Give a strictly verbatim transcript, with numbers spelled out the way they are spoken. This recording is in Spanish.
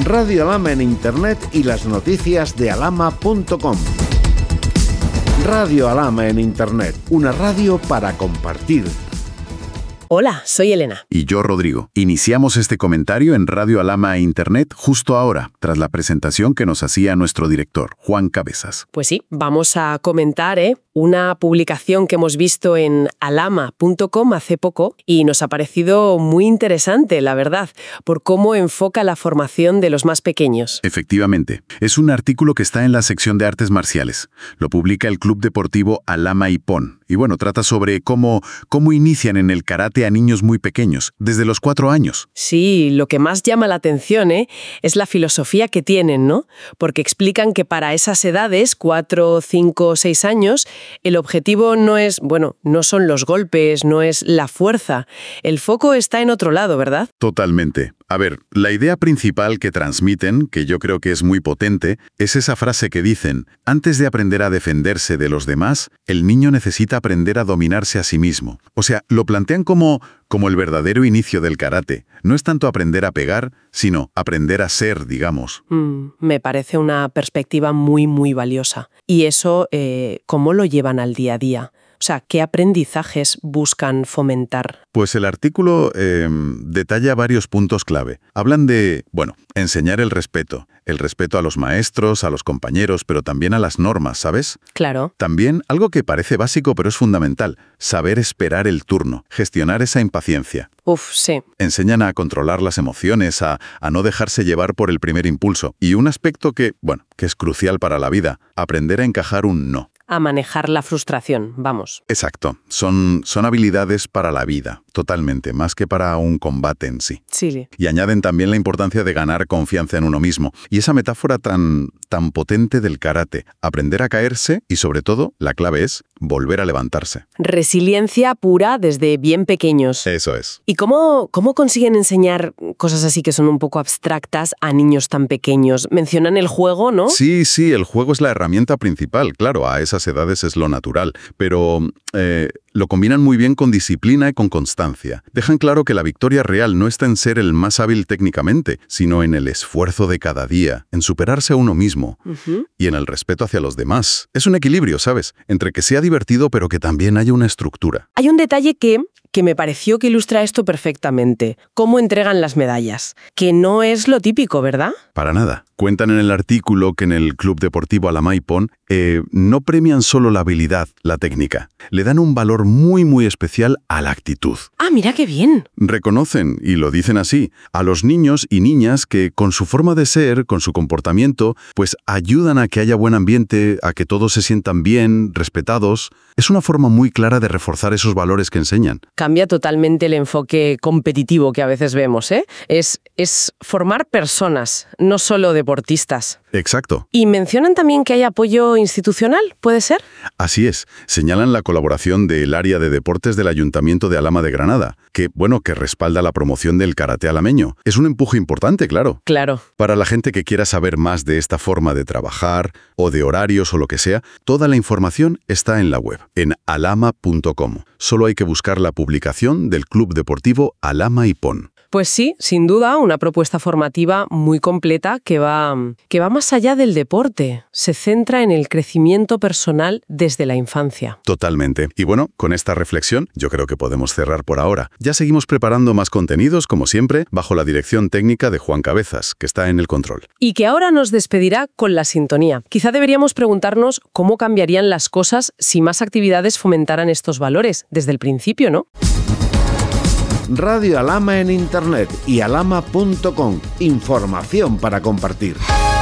Radio Alhama en Internet y las noticias de alhama punto com. Radio Alhama en Internet, una radio para compartir. Hola, soy Elena. Y yo, Rodrigo. Iniciamos este comentario en Radio Alhama e Internet justo ahora, tras la presentación que nos hacía nuestro director, Juan Cabezas. Pues sí, vamos a comentar ¿eh? una publicación que hemos visto en alhama punto com hace poco y nos ha parecido muy interesante, la verdad, por cómo enfoca la formación de los más pequeños. Efectivamente. Es un artículo que está en la sección de artes marciales. Lo publica el Club Deportivo Alhama Ippon. Y bueno, trata sobre cómo, cómo inician en el karate a niños muy pequeños, desde los cuatro años. Sí, lo que más llama la atención ¿eh? es la filosofía que tienen, ¿no? Porque explican que para esas edades, cuatro, cinco, seis años, el objetivo no es, bueno, no son los golpes, no es la fuerza. El foco está en otro lado, ¿verdad? Totalmente. A ver, la idea principal que transmiten, que yo creo que es muy potente, es esa frase que dicen: antes de aprender a defenderse de los demás, el niño necesita aprender a dominarse a sí mismo. O sea, lo plantean como, como el verdadero inicio del karate. No es tanto aprender a pegar, sino aprender a ser, digamos. Mm, me parece una perspectiva muy, muy valiosa. ¿Y eso eh, cómo lo llevan al día a día? O sea, ¿qué aprendizajes buscan fomentar? Pues el artículo eh, detalla varios puntos clave. Hablan de, bueno, enseñar el respeto. El respeto a los maestros, a los compañeros, pero también a las normas, ¿sabes? Claro. También algo que parece básico pero es fundamental, saber esperar el turno, gestionar esa impaciencia. Uf, sí. Enseñan a controlar las emociones, a, a no dejarse llevar por el primer impulso. Y un aspecto que, bueno, que es crucial para la vida, aprender a encajar un no. A manejar la frustración, vamos. Exacto. Son, son habilidades para la vida, totalmente, más que para un combate en sí. Sí. Y añaden también la importancia de ganar confianza en uno mismo. Y esa metáfora tan, tan potente del karate, aprender a caerse y, sobre todo, la clave es volver a levantarse. Resiliencia pura desde bien pequeños. Eso es. ¿Y cómo, cómo consiguen enseñar cosas así que son un poco abstractas a niños tan pequeños? Mencionan el juego, ¿no? Sí, sí, el juego es la herramienta principal, claro, a esas edades es lo natural, pero eh, lo combinan muy bien con disciplina y con constancia. Dejan claro que la victoria real no está en ser el más hábil técnicamente, sino en el esfuerzo de cada día, en superarse a uno mismo uh-huh. y en el respeto hacia los demás. Es un equilibrio, ¿sabes? Entre que sea divertido, pero que también haya una estructura. Hay un detalle que... que me pareció que ilustra esto perfectamente. Cómo entregan las medallas. Que no es lo típico, ¿verdad? Para nada. Cuentan en el artículo que en el Club Deportivo Alhama Ippon eh, no premian solo la habilidad, la técnica. Le dan un valor muy, muy especial a la actitud. ¡Ah, mira qué bien! Reconocen, y lo dicen así, a los niños y niñas que con su forma de ser, con su comportamiento, pues ayudan a que haya buen ambiente, a que todos se sientan bien, respetados. Es una forma muy clara de reforzar esos valores que enseñan. Cambia totalmente el enfoque competitivo que a veces vemos, ¿eh? Es, es formar personas, no solo deportistas. Exacto. Y mencionan también que hay apoyo institucional, ¿puede ser? Así es. Señalan la colaboración del área de deportes del Ayuntamiento de Alhama de Granada, que, bueno, que respalda la promoción del karate alameño. Es un empuje importante, claro. Claro. Para la gente que quiera saber más de esta forma de trabajar, o de horarios o lo que sea, toda la información está en la web, en alhama punto com. Solo hay que buscar la publicación del Club Deportivo Alhama Ippon. Pues sí, sin duda, una propuesta formativa muy completa que va, que va más allá del deporte. Se centra en el crecimiento personal desde la infancia. Totalmente. Y bueno, con esta reflexión, yo creo que podemos cerrar por ahora. Ya seguimos preparando más contenidos, como siempre, bajo la dirección técnica de Juan Cabezas, que está en el control. Y que ahora nos despedirá con la sintonía. Quizá deberíamos preguntarnos cómo cambiarían las cosas si más actividades fomentaran estos valores desde el principio, ¿no? Radio Alhama en Internet y alhama punto com. Información para compartir.